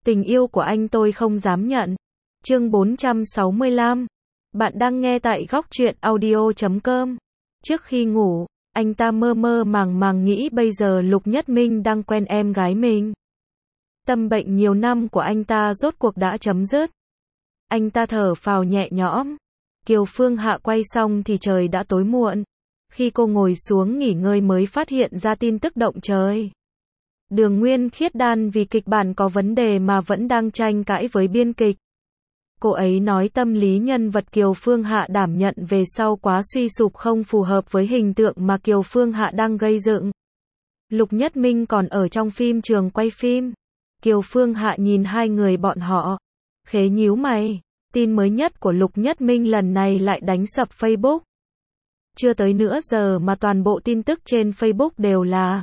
Tình yêu của anh tôi không dám nhận. Chương 465. Bạn đang nghe tại góc truyện audio.com. Trước khi ngủ, anh ta mơ mơ màng màng nghĩ bây giờ Lục Nhất Minh đang quen em gái mình. Tâm bệnh nhiều năm của anh ta rốt cuộc đã chấm dứt. Anh ta thở phào nhẹ nhõm. Kiều Phương Hạ quay xong thì trời đã tối muộn. Khi cô ngồi xuống nghỉ ngơi mới phát hiện ra tin tức động trời. Đường Nguyên Khiết Đan vì kịch bản có vấn đề mà vẫn đang tranh cãi với biên kịch. Cô ấy nói tâm lý nhân vật Kiều Phương Hạ đảm nhận về sau quá suy sụp không phù hợp với hình tượng mà Kiều Phương Hạ đang gây dựng. Lục Nhất Minh còn ở trong phim trường quay phim. Kiều Phương Hạ nhìn hai người bọn họ, khế nhíu mày. Tin mới nhất của Lục Nhất Minh lần này lại đánh sập Facebook. Chưa tới nửa giờ mà toàn bộ tin tức trên Facebook đều là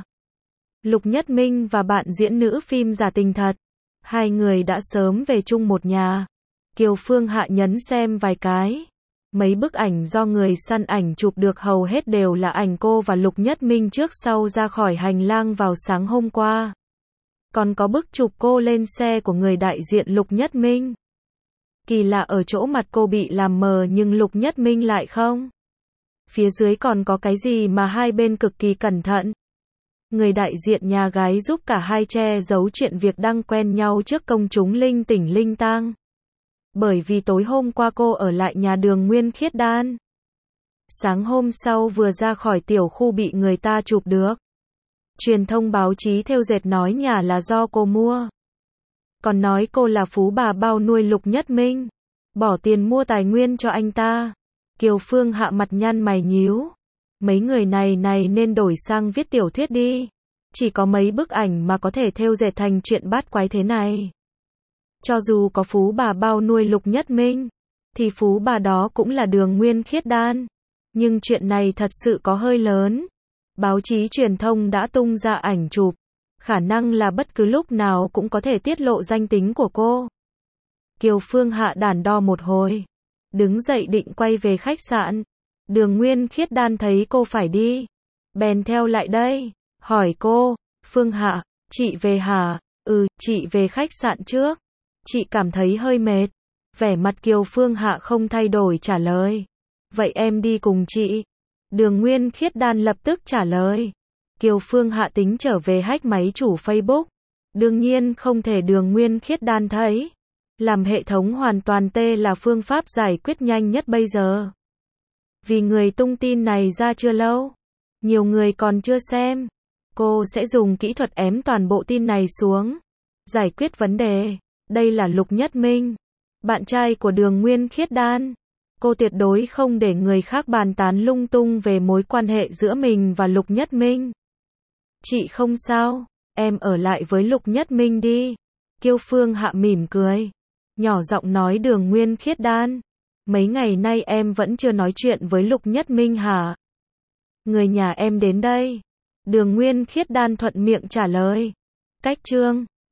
Lục Nhất Minh và bạn diễn nữ phim giả tình thật. Hai người đã sớm về chung một nhà. Kiều Phương Hạ nhấn xem vài cái. Mấy bức ảnh do người săn ảnh chụp được hầu hết đều là ảnh cô và Lục Nhất Minh trước sau ra khỏi hành lang vào sáng hôm qua. Còn có bức chụp cô lên xe của người đại diện Lục Nhất Minh. Kỳ lạ ở chỗ mặt cô bị làm mờ nhưng Lục Nhất Minh lại không. Phía dưới còn có cái gì mà hai bên cực kỳ cẩn thận. Người đại diện nhà gái giúp cả hai che giấu chuyện việc đang quen nhau trước công chúng linh tỉnh linh tang. Bởi vì tối hôm qua cô ở lại nhà Đường Nguyên Khiết Đan. Sáng hôm sau vừa ra khỏi tiểu khu bị người ta chụp được. Truyền thông báo chí thêu dệt nói nhà là do cô mua. Còn nói cô là phú bà bao nuôi Lục Nhất Minh. Bỏ tiền mua tài nguyên cho anh ta. Kiều Phương Hạ mặt nhăn mày nhíu. Mấy người này nên đổi sang viết tiểu thuyết đi. Chỉ có mấy bức ảnh mà có thể thêu dệt thành chuyện bát quái thế này. Cho dù có phú bà bao nuôi Lục Nhất Minh, thì phú bà đó cũng là Đường Nguyên Khiết Đan. Nhưng chuyện này thật sự có hơi lớn. Báo chí truyền thông đã tung ra ảnh chụp. Khả năng là bất cứ lúc nào cũng có thể tiết lộ danh tính của cô. Kiều Phương Hạ đắn đo một hồi. Đứng dậy định quay về khách sạn. Đường Nguyên Khiết Đan thấy cô phải đi. Bèn theo lại đây. Hỏi cô, Phương Hạ, chị về hả? Ừ, chị về khách sạn trước. Chị cảm thấy hơi mệt. Vẻ mặt Kiều Phương Hạ không thay đổi trả lời. Vậy em đi cùng chị. Đường Nguyên Khiết Đan lập tức trả lời. Kiều Phương Hạ tính trở về hack máy chủ Facebook. Đương nhiên không thể Đường Nguyên Khiết Đan thấy. Làm hệ thống hoàn toàn tê là phương pháp giải quyết nhanh nhất bây giờ. Vì người tung tin này ra chưa lâu. Nhiều người còn chưa xem. Cô sẽ dùng kỹ thuật ém toàn bộ tin này xuống. Giải quyết vấn đề. Đây là Lục Nhất Minh. Bạn trai của Đường Nguyên Khiết Đan. Cô tuyệt đối không để người khác bàn tán lung tung về mối quan hệ giữa mình và Lục Nhất Minh. Chị không sao. Em ở lại với Lục Nhất Minh đi. Kiều Phương Hạ mỉm cười. Nhỏ giọng nói Đường Nguyên Khiết Đan. Mấy ngày nay em vẫn chưa nói chuyện với Lục Nhất Minh hả? Người nhà em đến đây. Đường Nguyên Khiết Đan thuận miệng trả lời. Cách chương